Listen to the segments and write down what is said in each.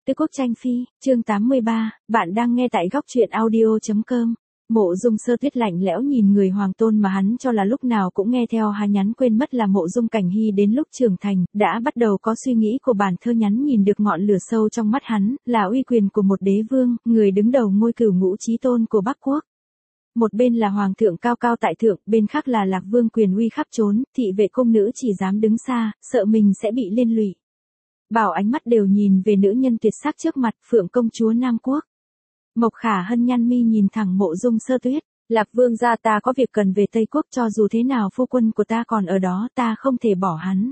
Tứ Quốc Tranh Phi, chương 83, bạn đang nghe tại góc truyện audio.com. Mộ Dung Sơ Tuyết lạnh lẽo nhìn người hoàng tôn mà hắn cho là lúc nào cũng nghe theo hắn nhắn, quên mất là Mộ Dung Cảnh Hy đến lúc trưởng thành, đã bắt đầu có suy nghĩ của bản thơ nhắn nhìn được ngọn lửa sâu trong mắt hắn, là uy quyền của một đế vương, người đứng đầu ngôi cửu ngũ chí tôn của Bắc Quốc. Một bên là hoàng thượng cao cao tại thượng, bên khác là Lạc Vương quyền uy khắp trốn, thị vệ cung nữ chỉ dám đứng xa, sợ mình sẽ bị liên lụy. Bảo ánh mắt đều nhìn về nữ nhân tuyệt sắc trước mặt, Phượng công chúa Nam Quốc. Mộc Khả Hân nhăn mi nhìn thẳng Mộ Dung Sơ Tuyết, Lạc Vương gia, ta có việc cần về Tây Quốc, cho dù thế nào phu quân của ta còn ở đó, ta không thể bỏ hắn.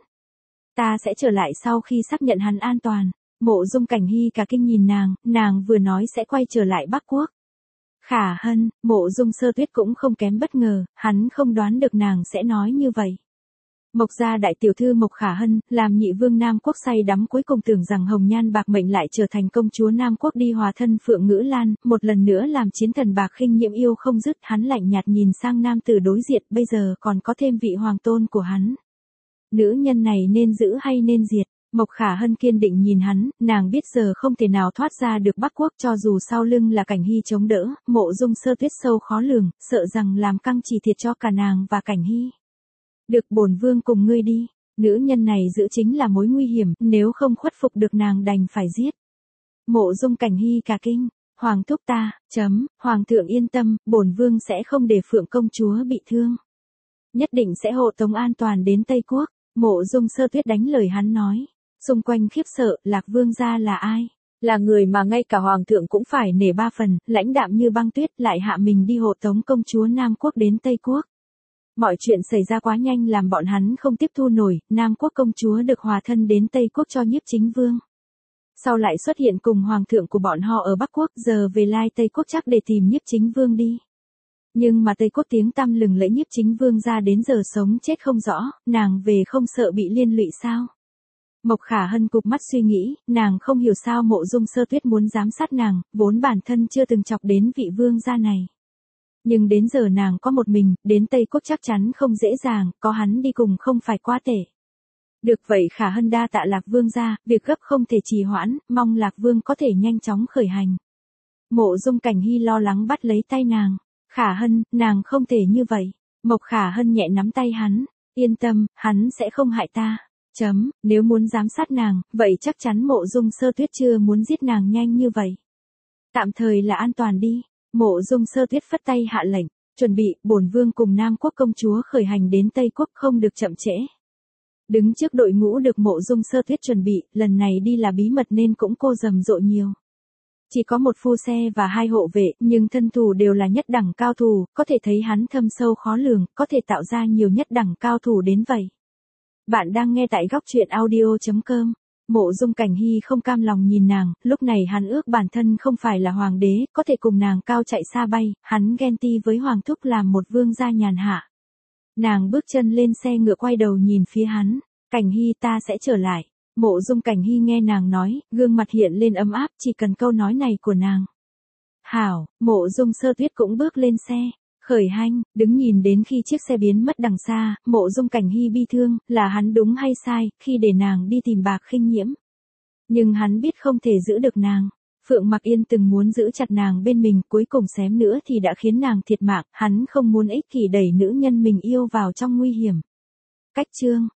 Ta sẽ trở lại sau khi xác nhận hắn an toàn. Mộ Dung Cảnh Hy cả kinh nhìn nàng vừa nói sẽ quay trở lại Bắc Quốc. Khả Hân, Mộ Dung Sơ Tuyết cũng không kém bất ngờ, hắn không đoán được nàng sẽ nói như vậy. Mộc gia đại tiểu thư Mộc Khả Hân, làm nhị vương Nam Quốc say đắm, cuối cùng tưởng rằng hồng nhan bạc mệnh lại trở thành công chúa Nam Quốc, đi hòa thân Phượng Ngữ Lan, một lần nữa làm chiến thần bạc khinh nhiễm yêu không dứt. Hắn lạnh nhạt nhìn sang nam tử đối diện, bây giờ còn có thêm vị hoàng tôn của hắn. Nữ nhân này nên giữ hay nên diệt? Mộc Khả Hân kiên định nhìn hắn, nàng biết giờ không thể nào thoát ra được Bắc Quốc, cho dù sau lưng là Cảnh Hy chống đỡ. Mộ Dung Sơ Tuyết sâu khó lường, sợ rằng làm căng chỉ thiệt cho cả nàng và Cảnh Hy. Được, bổn vương cùng ngươi đi. Nữ nhân này giữ chính là mối nguy hiểm, nếu không khuất phục được nàng đành phải giết. Mộ Dung Cảnh Hy cả kinh, hoàng thúc ta, hoàng thượng yên tâm, bổn vương sẽ không để Phượng công chúa bị thương. Nhất định sẽ hộ tống an toàn đến Tây Quốc. Mộ Dung Sơ Tuyết đánh lời hắn nói. Xung quanh khiếp sợ, Lạc Vương gia là ai? Là người mà ngay cả hoàng thượng cũng phải nể ba phần, lãnh đạm như băng tuyết, lại hạ mình đi hộ tống công chúa Nam Quốc đến Tây Quốc. Mọi chuyện xảy ra quá nhanh làm bọn hắn không tiếp thu nổi. Nam Quốc công chúa được hòa thân đến Tây Quốc cho Nhiếp Chính Vương. Sau lại xuất hiện cùng hoàng thượng của bọn họ ở Bắc Quốc, giờ về lai Tây Quốc chắc để tìm Nhiếp Chính Vương đi. Nhưng mà Tây Quốc tiếng tăm lừng lẫy, Nhiếp Chính Vương ra đến giờ sống chết không rõ, nàng về không sợ bị liên lụy sao? Mộc Khả Hân cụp mắt suy nghĩ, nàng không hiểu sao Mộ Dung Sơ Tuyết muốn giám sát nàng, vốn bản thân chưa từng chọc đến vị vương gia này. Nhưng đến giờ nàng có một mình, đến Tây Quốc chắc chắn không dễ dàng, có hắn đi cùng không phải quá tệ. Được vậy Khả Hân đa tạ Lạc Vương gia, việc gấp không thể trì hoãn, mong Lạc Vương có thể nhanh chóng khởi hành. Mộ Dung Cảnh Hy lo lắng bắt lấy tay nàng. Khả Hân, nàng không thể như vậy. Mộc Khả Hân nhẹ nắm tay hắn, yên tâm, hắn sẽ không hại ta. Nếu muốn giám sát nàng, vậy chắc chắn Mộ Dung Sơ Tuyết chưa muốn giết nàng nhanh như vậy. Tạm thời là an toàn đi. Mộ Dung Sơ Tuyết phất tay hạ lệnh, chuẩn bị, bổn vương cùng Nam Quốc công chúa khởi hành đến Tây Quốc, không được chậm trễ. Đứng trước đội ngũ được Mộ Dung Sơ Tuyết chuẩn bị, lần này đi là bí mật nên cũng cô rầm rộ nhiều. Chỉ có một phu xe và 2 hộ vệ, nhưng thân thủ đều là nhất đẳng cao thủ, có thể thấy hắn thâm sâu khó lường, có thể tạo ra nhiều nhất đẳng cao thủ đến vậy. Bạn đang nghe tại góc truyện audio.com. Mộ Dung Cảnh Hy không cam lòng nhìn nàng, lúc này hắn ước bản thân không phải là hoàng đế, có thể cùng nàng cao chạy xa bay, hắn ghen ti với hoàng thúc làm một vương gia nhàn hạ. Nàng bước chân lên xe ngựa quay đầu nhìn phía hắn, Cảnh Hy, ta sẽ trở lại. Mộ Dung Cảnh Hy nghe nàng nói, gương mặt hiện lên ấm áp, chỉ cần câu nói này của nàng. Hảo, Mộ Dung Sơ Tuyết cũng bước lên xe. Khởi hành, đứng nhìn đến khi chiếc xe biến mất đằng xa, Mộ Dung Cảnh Hy bi thương, là hắn đúng hay sai, khi để nàng đi tìm bạc khinh nhiễm. Nhưng hắn biết không thể giữ được nàng. Phượng Mặc Yên từng muốn giữ chặt nàng bên mình, cuối cùng xém nữa thì đã khiến nàng thiệt mạng, hắn không muốn ích kỷ đẩy nữ nhân mình yêu vào trong nguy hiểm. Cách chương